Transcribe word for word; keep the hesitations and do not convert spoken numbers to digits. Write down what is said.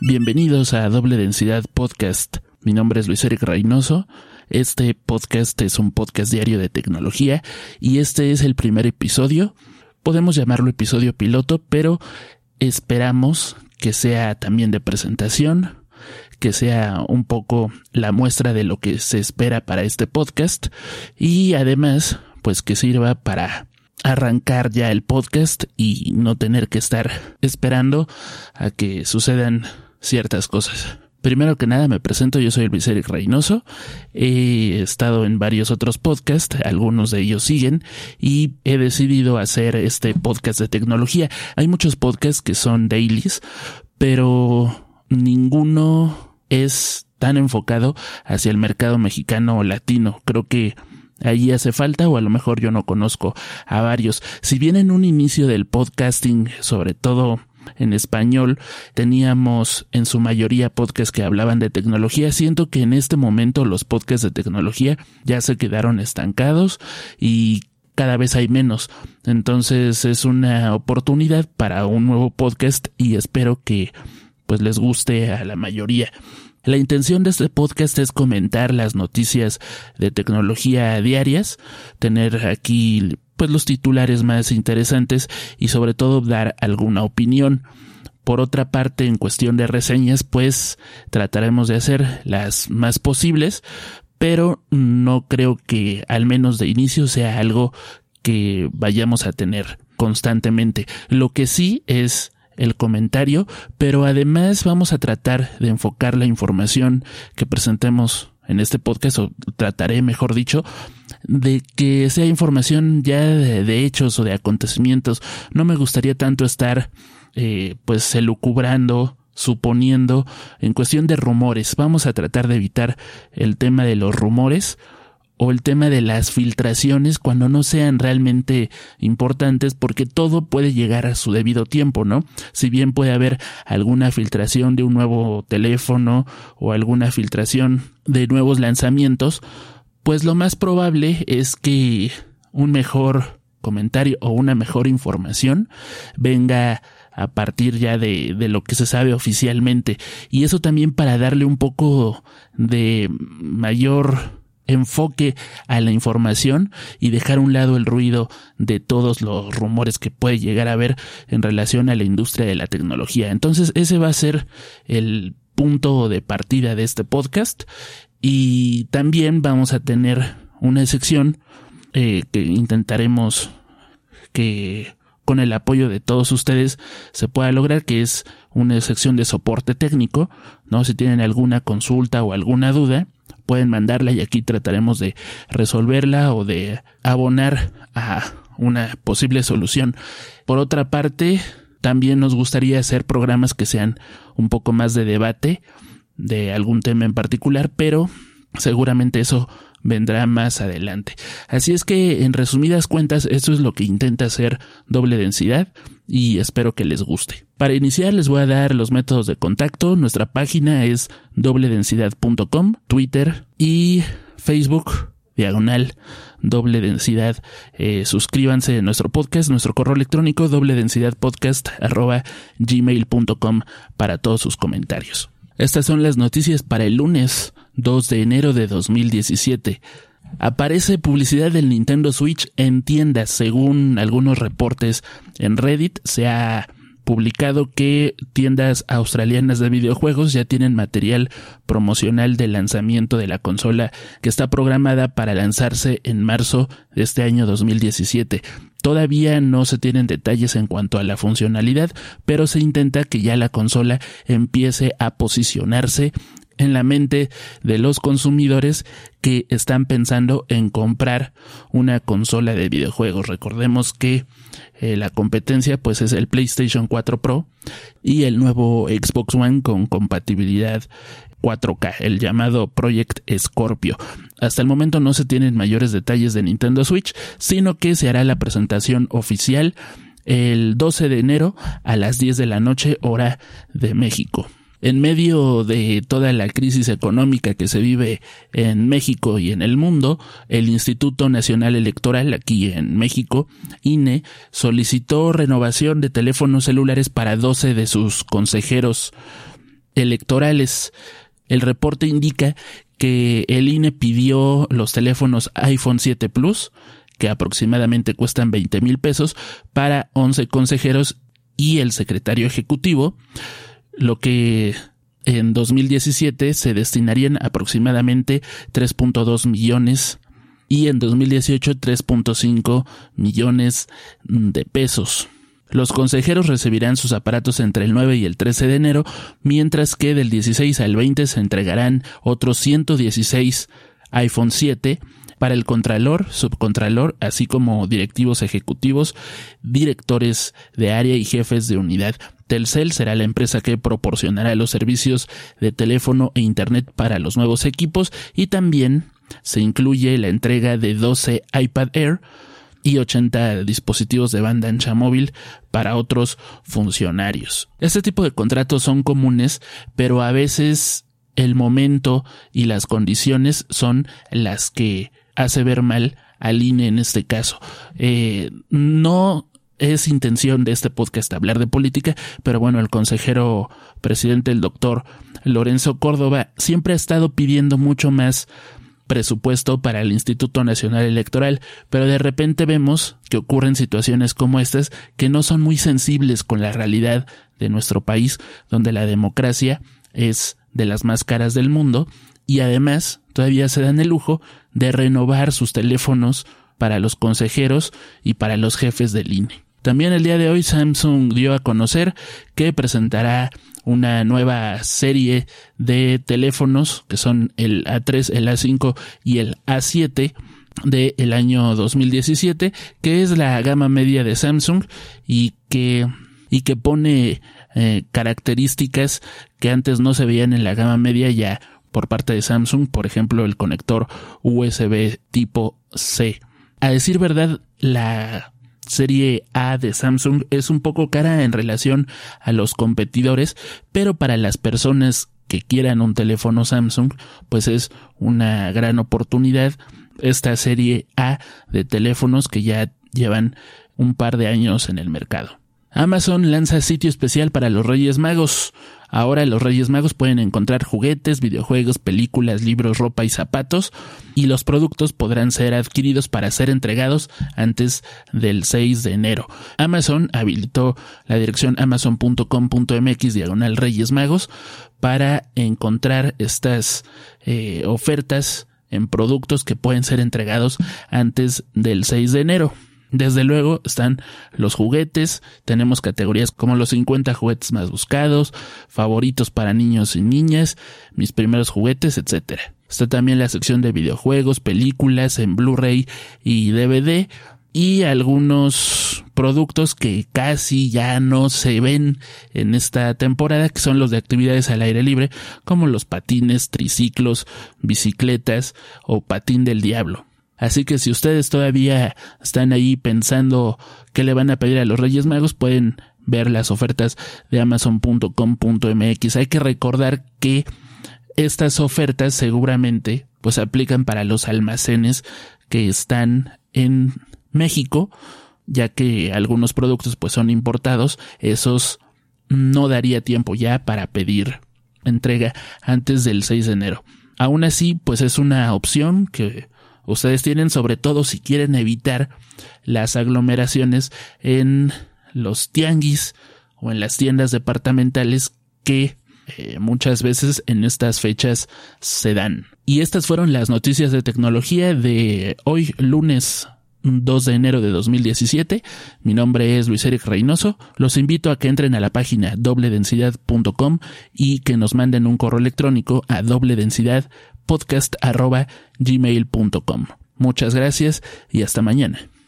Bienvenidos a Doble Densidad Podcast. Mi nombre es Luis Eric Reynoso. Este podcast es un podcast diario de tecnología y este es el primer episodio. Podemos llamarlo episodio piloto, pero esperamos que sea también de presentación, que sea un poco la muestra de lo que se espera para este podcast y además, pues que sirva para arrancar ya el podcast y no tener que estar esperando a que sucedan ciertas cosas. Primero que nada me presento, yo soy Luis Eric Reynoso, he estado en varios otros podcasts, algunos de ellos siguen, y he decidido hacer este podcast de tecnología. Hay muchos podcasts que son dailies, pero ninguno es tan enfocado hacia el mercado mexicano o latino. Creo que ahí hace falta, o a lo mejor yo no conozco a varios. Si bien en un inicio del podcasting, sobre todo en español, teníamos en su mayoría podcasts que hablaban de tecnología, siento que en este momento los podcasts de tecnología ya se quedaron estancados y cada vez hay menos. Entonces es una oportunidad para un nuevo podcast y espero que pues les guste a la mayoría. La intención de este podcast es comentar las noticias de tecnología diarias, tener aquí pues los titulares más interesantes y sobre todo dar alguna opinión. Por otra parte, en cuestión de reseñas, pues trataremos de hacer las más posibles, pero no creo que al menos de inicio sea algo que vayamos a tener constantemente. Lo que sí es el comentario, pero además vamos a tratar de enfocar la información que presentemos en este podcast, o trataré, mejor dicho, de que sea información ya de, de hechos o de acontecimientos. No me gustaría tanto estar eh, pues elucubrando, suponiendo en cuestión de rumores. Vamos a tratar de evitar el tema de los rumores o el tema de las filtraciones cuando no sean realmente importantes, porque todo puede llegar a su debido tiempo, ¿no? Si bien puede haber alguna filtración de un nuevo teléfono o alguna filtración de nuevos lanzamientos, pues lo más probable es que un mejor comentario o una mejor información venga a partir ya de, de lo que se sabe oficialmente. Y eso también para darle un poco de mayor enfoque a la información y dejar a un lado el ruido de todos los rumores que puede llegar a haber en relación a la industria de la tecnología. Entonces ese va a ser el punto de partida de este podcast, y también vamos a tener una sección eh, que intentaremos que con el apoyo de todos ustedes se pueda lograr, que es una sección de soporte técnico, ¿no? Si tienen alguna consulta o alguna duda, pueden mandarla y aquí trataremos de resolverla o de abonar a una posible solución. Por otra parte, también nos gustaría hacer programas que sean un poco más de debate de algún tema en particular, pero seguramente eso vendrá más adelante. Así es que, en resumidas cuentas, esto es lo que intenta hacer Doble Densidad y espero que les guste. Para iniciar les voy a dar los métodos de contacto. Nuestra página es doble densidad punto com, Twitter y Facebook, diagonal Doble Densidad. Eh, suscríbanse a nuestro podcast, nuestro correo electrónico doble densidad podcast arroba gmail punto com para todos sus comentarios. Estas son las noticias para el lunes dos de enero de dos mil diecisiete. Aparece publicidad del Nintendo Switch en tiendas. Según algunos reportes en Reddit, se ha publicado que tiendas australianas de videojuegos ya tienen material promocional de lanzamiento de la consola, que está programada para lanzarse en marzo de este año dos mil diecisiete. Todavía no se tienen detalles en cuanto a la funcionalidad, pero se intenta que ya la consola empiece a posicionarse en la mente de los consumidores que están pensando en comprar una consola de videojuegos. Recordemos que eh, la competencia pues es el PlayStation cuatro Pro y el nuevo Xbox One con compatibilidad cuatro K, el llamado Project Scorpio. Hasta el momento no se tienen mayores detalles de Nintendo Switch, sino que se hará la presentación oficial el doce de enero a las diez de la noche, hora de México. En medio de toda la crisis económica que se vive en México y en el mundo, el Instituto Nacional Electoral aquí en México, I N E, solicitó renovación de teléfonos celulares para doce de sus consejeros electorales. El reporte indica que el I N E pidió los teléfonos iPhone siete Plus, que aproximadamente cuestan veinte mil pesos, para once consejeros y el secretario ejecutivo, lo que en dos mil diecisiete se destinarían aproximadamente tres punto dos millones y en dos mil dieciocho tres punto cinco millones de pesos. Los consejeros recibirán sus aparatos entre el nueve y el trece de enero, mientras que del dieciséis al veinte se entregarán otros ciento dieciséis iPhone siete para el contralor, subcontralor, así como directivos ejecutivos, directores de área y jefes de unidad. Telcel será la empresa que proporcionará los servicios de teléfono e internet para los nuevos equipos, y también se incluye la entrega de doce iPad Air y ochenta dispositivos de banda ancha móvil para otros funcionarios. Este tipo de contratos son comunes, pero a veces el momento y las condiciones son las que hace ver mal al I N E en este caso. Eh, no es intención de este podcast hablar de política, pero bueno, el consejero presidente, el doctor Lorenzo Córdoba, siempre ha estado pidiendo mucho más presupuesto para el Instituto Nacional Electoral, pero de repente vemos que ocurren situaciones como estas que no son muy sensibles con la realidad de nuestro país, donde la democracia es de las más caras del mundo, y además todavía se dan el lujo de renovar sus teléfonos para los consejeros y para los jefes del I N E. También el día de hoy Samsung dio a conocer que presentará una nueva serie de teléfonos que son el A tres, el A cinco y el A siete del año dos mil diecisiete, que es la gama media de Samsung y que, y que pone eh, características que antes no se veían en la gama media ya por parte de Samsung, por ejemplo el conector U S B tipo C. A decir verdad, la serie A de Samsung es un poco cara en relación a los competidores, pero para las personas que quieran un teléfono Samsung, pues es una gran oportunidad esta serie A de teléfonos que ya llevan un par de años en el mercado. Amazon lanza sitio especial para los Reyes Magos. Ahora los Reyes Magos pueden encontrar juguetes, videojuegos, películas, libros, ropa y zapatos, y los productos podrán ser adquiridos para ser entregados antes del seis de enero. Amazon habilitó la dirección amazon punto com punto mx diagonal Reyes Magos para encontrar estas eh, ofertas en productos que pueden ser entregados antes del seis de enero. Desde luego están los juguetes, tenemos categorías como los cincuenta juguetes más buscados, favoritos para niños y niñas, mis primeros juguetes, etcétera. Está también la sección de videojuegos, películas en Blu-ray y D V D y algunos productos que casi ya no se ven en esta temporada, que son los de actividades al aire libre, como los patines, triciclos, bicicletas o patín del diablo. Así que si ustedes todavía están ahí pensando qué le van a pedir a los Reyes Magos, pueden ver las ofertas de amazon punto com punto mx. Hay que recordar que estas ofertas seguramente pues aplican para los almacenes que están en México, ya que algunos productos pues son importados. Esos no daría tiempo ya para pedir entrega antes del seis de enero. Aún así, pues es una opción que ustedes tienen, sobre todo si quieren evitar las aglomeraciones en los tianguis o en las tiendas departamentales que eh, muchas veces en estas fechas se dan. Y estas fueron las noticias de tecnología de hoy, lunes dos de enero de dos mil diecisiete. Mi nombre es Luis Eric Reynoso. Los invito a que entren a la página doble densidad punto com y que nos manden un correo electrónico a dobledensidad podcast arroba gmail punto com. Muchas gracias y hasta mañana.